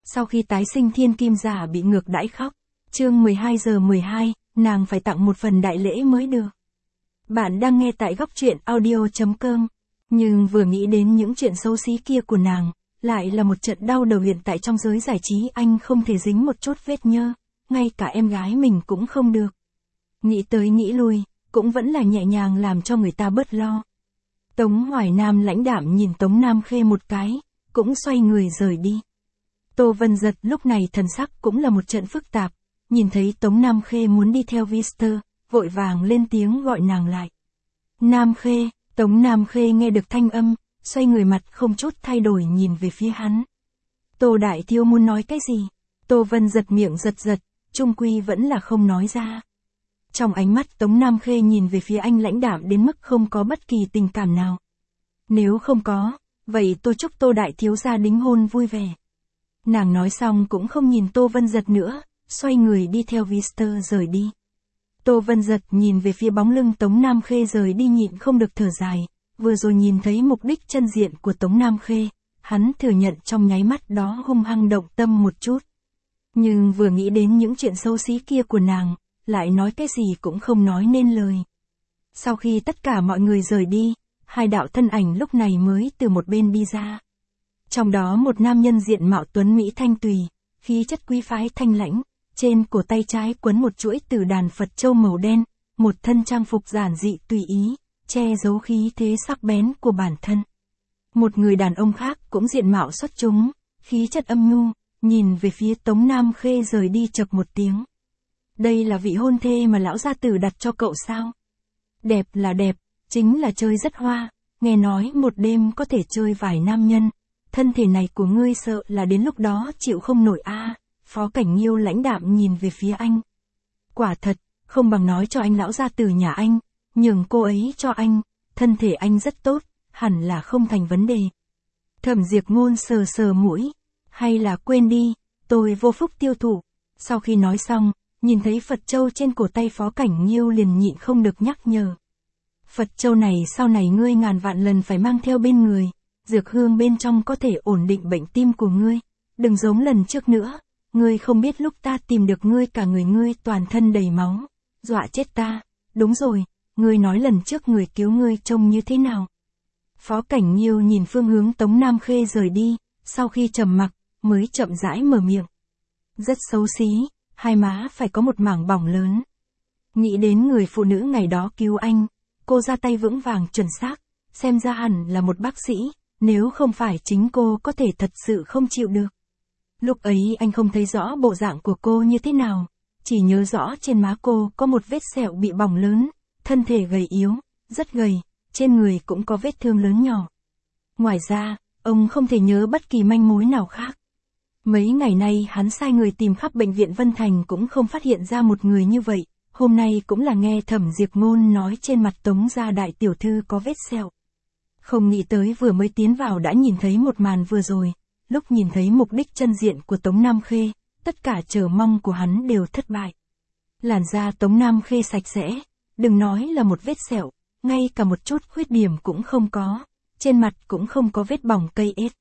Sau khi tái sinh thiên kim giả bị ngược đãi khóc. Chương 12:12, nàng phải tặng một phần đại lễ mới được. Bạn đang nghe tại góc truyện audio.com. Nhưng vừa nghĩ đến những chuyện xấu xí kia của nàng, lại là một trận đau đầu. Hiện tại trong giới giải trí anh không thể dính một chút vết nhơ, ngay cả em gái mình cũng không được. Nghĩ tới nghĩ lui, cũng vẫn là nhẹ nhàng làm cho người ta bớt lo. Tống Hoài Nam lãnh đạm nhìn Tống Nam Khê một cái, cũng xoay người rời đi. Tô Vân Giật lúc này thần sắc cũng là một trận phức tạp, nhìn thấy Tống Nam Khê muốn đi theo Vister, vội vàng lên tiếng gọi nàng lại. Nam Khê, Tống Nam Khê nghe được thanh âm, xoay người mặt không chút thay đổi nhìn về phía hắn. Tô Đại Thiếu muốn nói cái gì? Tô Vân Giật miệng giật, chung quy vẫn là không nói ra. Trong ánh mắt Tống Nam Khê nhìn về phía anh lãnh đạm đến mức không có bất kỳ tình cảm nào. Nếu không có, vậy tôi chúc Tô Đại Thiếu gia đính hôn vui vẻ. Nàng nói xong cũng không nhìn Tô Vân Giật nữa, xoay người đi theo Vister rời đi. Tô Vân Giật nhìn về phía bóng lưng Tống Nam Khê rời đi nhịn không được thở dài, vừa rồi nhìn thấy mục đích chân diện của Tống Nam Khê, hắn thừa nhận trong nháy mắt đó hung hăng động tâm một chút. Nhưng vừa nghĩ đến những chuyện xấu xí kia của nàng, lại nói cái gì cũng không nói nên lời. Sau khi tất cả mọi người rời đi, hai đạo thân ảnh lúc này mới từ một bên đi ra. Trong đó một nam nhân diện mạo tuấn mỹ thanh tùy, khí chất quý phái thanh lãnh, trên cổ tay trái quấn một chuỗi từ đàn Phật châu màu đen, một thân trang phục giản dị tùy ý, che giấu khí thế sắc bén của bản thân. Một người đàn ông khác cũng diện mạo xuất chúng, khí chất âm nhu, nhìn về phía Tống Nam Khê rời đi chậc một tiếng. Đây là vị hôn thê mà lão gia tử đặt cho cậu sao? Đẹp là đẹp, chính là chơi rất hoa, nghe nói một đêm có thể chơi vài nam nhân, thân thể này của ngươi sợ là đến lúc đó chịu không nổi a. Phó Cảnh Nghiêu lãnh đạm nhìn về phía anh. Quả thật, không bằng nói cho anh lão gia tử nhà anh, nhường cô ấy cho anh, thân thể anh rất tốt, hẳn là không thành vấn đề. Thẩm Diệp Ngôn sờ mũi, hay là quên đi, tôi vô phúc tiêu thụ. Sau khi nói xong, nhìn thấy Phật châu trên cổ tay Phó Cảnh Nghiêu liền nhịn không được nhắc nhở. Phật châu này sau này ngươi ngàn vạn lần phải mang theo bên người, dược hương bên trong có thể ổn định bệnh tim của ngươi, đừng giống lần trước nữa. Ngươi không biết lúc ta tìm được ngươi cả người ngươi toàn thân đầy máu, dọa chết ta. Đúng rồi, ngươi nói lần trước người cứu ngươi trông như thế nào? Phó Cảnh Nghiêu nhìn phương hướng Tống Nam Khê rời đi, sau khi trầm mặc, mới chậm rãi mở miệng. Rất xấu xí, hai má phải có một mảng bỏng lớn. Nghĩ đến người phụ nữ ngày đó cứu anh, cô ra tay vững vàng chuẩn xác, xem ra hẳn là một bác sĩ, nếu không phải chính cô có thể thật sự không chịu được. Lúc ấy anh không thấy rõ bộ dạng của cô như thế nào, chỉ nhớ rõ trên má cô có một vết sẹo bị bỏng lớn, thân thể gầy yếu, rất gầy, trên người cũng có vết thương lớn nhỏ. Ngoài ra, ông không thể nhớ bất kỳ manh mối nào khác. Mấy ngày nay hắn sai người tìm khắp bệnh viện Vân Thành cũng không phát hiện ra một người như vậy, hôm nay cũng là nghe Thẩm Diệp Ngôn nói trên mặt Tống gia đại tiểu thư có vết sẹo. Không nghĩ tới vừa mới tiến vào đã nhìn thấy một màn vừa rồi. Lúc nhìn thấy mục đích chân diện của Tống Nam Khê, tất cả chờ mong của hắn đều thất bại. Làn da Tống Nam Khê sạch sẽ, đừng nói là một vết sẹo, ngay cả một chút khuyết điểm cũng không có, trên mặt cũng không có vết bỏng cây ết.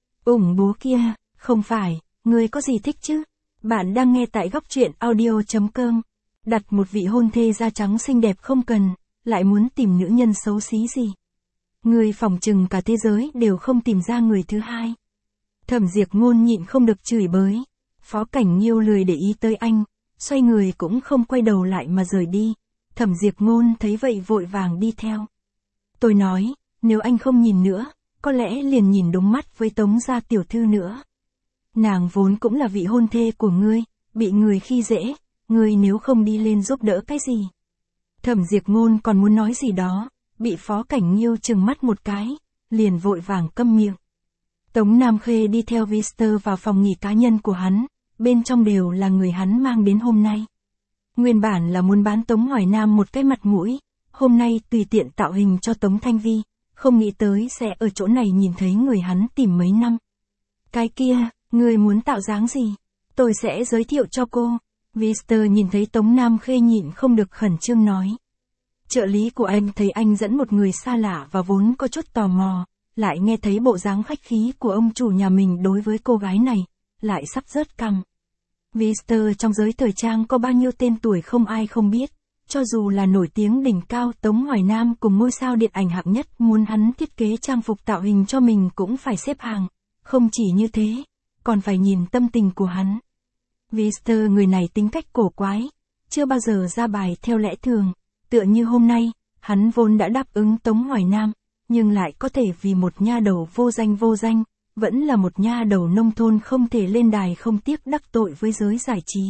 Bố kia, không phải, người có gì thích chứ? Bạn đang nghe tại góc truyện audio.com. Đặt một vị hôn thê da trắng xinh đẹp không cần, lại muốn tìm nữ nhân xấu xí gì? Người phỏng chừng cả thế giới đều không tìm ra người thứ hai. Thẩm Diệp Ngôn nhịn không được chửi bới. Phó Cảnh Nghiêu lười để ý tới anh, xoay người cũng không quay đầu lại mà rời đi. Thẩm Diệp Ngôn thấy vậy vội vàng đi theo. Tôi nói, nếu anh không nhìn nữa, có lẽ liền nhìn đúng mắt với Tống gia tiểu thư nữa. Nàng vốn cũng là vị hôn thê của ngươi, bị người khi dễ, ngươi nếu không đi lên giúp đỡ cái gì. Thẩm Diệp Ngôn còn muốn nói gì đó, bị Phó Cảnh Nghiêu trừng mắt một cái, liền vội vàng câm miệng. Tống Nam Khê đi theo Vister vào phòng nghỉ cá nhân của hắn, bên trong đều là người hắn mang đến hôm nay. Nguyên bản là muốn bán Tống Hoài Nam một cái mặt mũi, hôm nay tùy tiện tạo hình cho Tống Thanh Vi, không nghĩ tới sẽ ở chỗ này nhìn thấy người hắn tìm mấy năm. Cái kia, người muốn tạo dáng gì? Tôi sẽ giới thiệu cho cô. Vister nhìn thấy Tống Nam Khê nhịn không được khẩn trương nói. Trợ lý của anh thấy anh dẫn một người xa lạ và vốn có chút tò mò, lại nghe thấy bộ dáng khách khí của ông chủ nhà mình đối với cô gái này, lại sắp rớt cằm. Vista trong giới thời trang có bao nhiêu tên tuổi không ai không biết. Cho dù là nổi tiếng đỉnh cao Tống Hoài Nam cùng ngôi sao điện ảnh hạng nhất muốn hắn thiết kế trang phục tạo hình cho mình cũng phải xếp hàng. Không chỉ như thế, còn phải nhìn tâm tình của hắn. Vista người này tính cách cổ quái, chưa bao giờ ra bài theo lẽ thường, tựa như hôm nay, hắn vốn đã đáp ứng Tống Hoài Nam, nhưng lại có thể vì một nha đầu vô danh, vẫn là một nha đầu nông thôn không thể lên đài không tiếc đắc tội với giới giải trí.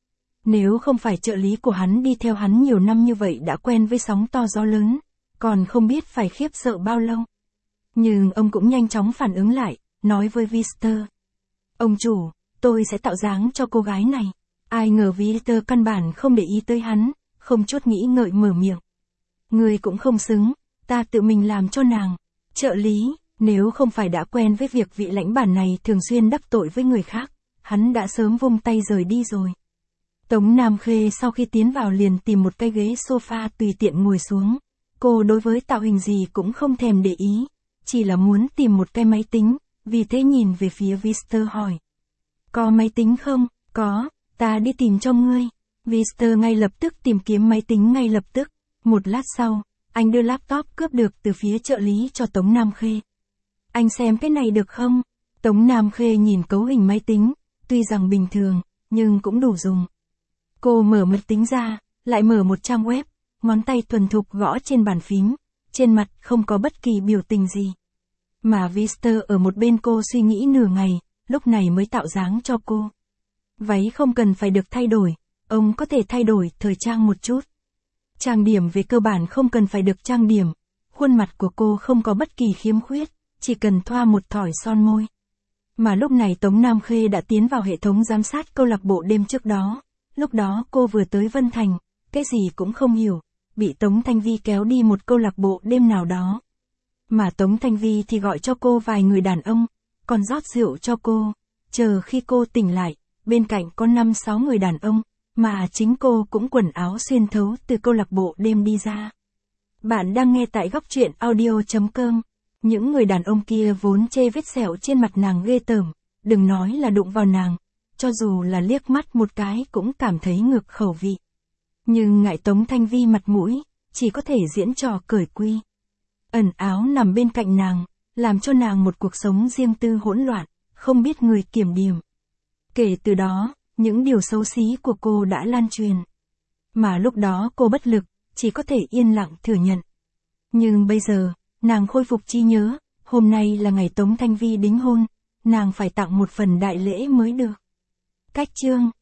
Nếu không phải trợ lý của hắn đi theo hắn nhiều năm như vậy đã quen với sóng to gió lớn, còn không biết phải khiếp sợ bao lâu. Nhưng ông cũng nhanh chóng phản ứng lại, nói với Vista. Ông chủ, tôi sẽ tạo dáng cho cô gái này. Ai ngờ Vista căn bản không để ý tới hắn, không chút nghĩ ngợi mở miệng. Người cũng không xứng, ta tự mình làm cho nàng. Trợ lý, nếu không phải đã quen với việc vị lãnh bản này thường xuyên đắc tội với người khác, hắn đã sớm vung tay rời đi rồi. Tống Nam Khê sau khi tiến vào liền tìm một cái ghế sofa tùy tiện ngồi xuống. Cô đối với tạo hình gì cũng không thèm để ý, chỉ là muốn tìm một cái máy tính, vì thế nhìn về phía Vista hỏi. Có máy tính không? Có, ta đi tìm cho ngươi. Vista ngay lập tức tìm kiếm máy tính ngay lập tức. Một lát sau, anh đưa laptop cướp được từ phía trợ lý cho Tống Nam Khê. Anh xem cái này được không? Tống Nam Khê nhìn cấu hình máy tính, tuy rằng bình thường, nhưng cũng đủ dùng. Cô mở máy tính ra, lại mở một trang web, ngón tay thuần thục gõ trên bàn phím, trên mặt không có bất kỳ biểu tình gì. Mà Vista ở một bên cô suy nghĩ nửa ngày, lúc này mới tạo dáng cho cô. Váy không cần phải được thay đổi, ông có thể thay đổi thời trang một chút. Trang điểm về cơ bản không cần phải được trang điểm, khuôn mặt của cô không có bất kỳ khiếm khuyết, chỉ cần thoa một thỏi son môi. Mà lúc này Tống Nam Khê đã tiến vào hệ thống giám sát câu lạc bộ đêm trước đó. Lúc đó cô vừa tới Vân Thành, cái gì cũng không hiểu, bị Tống Thanh Vi kéo đi một câu lạc bộ đêm nào đó. Mà Tống Thanh Vi thì gọi cho cô vài người đàn ông, còn rót rượu cho cô. Chờ khi cô tỉnh lại, bên cạnh có 5-6 người đàn ông, mà chính cô cũng quần áo xuyên thấu từ câu lạc bộ đêm đi ra. Bạn đang nghe tại góc truyện audio.com. Những người đàn ông kia vốn chê vết sẹo trên mặt nàng ghê tởm, đừng nói là đụng vào nàng, cho dù là liếc mắt một cái cũng cảm thấy ngược khẩu vị. Nhưng ngại Tống Thanh Vi mặt mũi, chỉ có thể diễn trò cởi quy. Ẩn áo nằm bên cạnh nàng, làm cho nàng một cuộc sống riêng tư hỗn loạn, không biết người kiểm điểm. Kể từ đó, những điều xấu xí của cô đã lan truyền. Mà lúc đó cô bất lực, chỉ có thể yên lặng thừa nhận. Nhưng bây giờ, nàng khôi phục trí nhớ, hôm nay là ngày Tống Thanh Vi đính hôn, nàng phải tặng một phần đại lễ mới được. Cách chương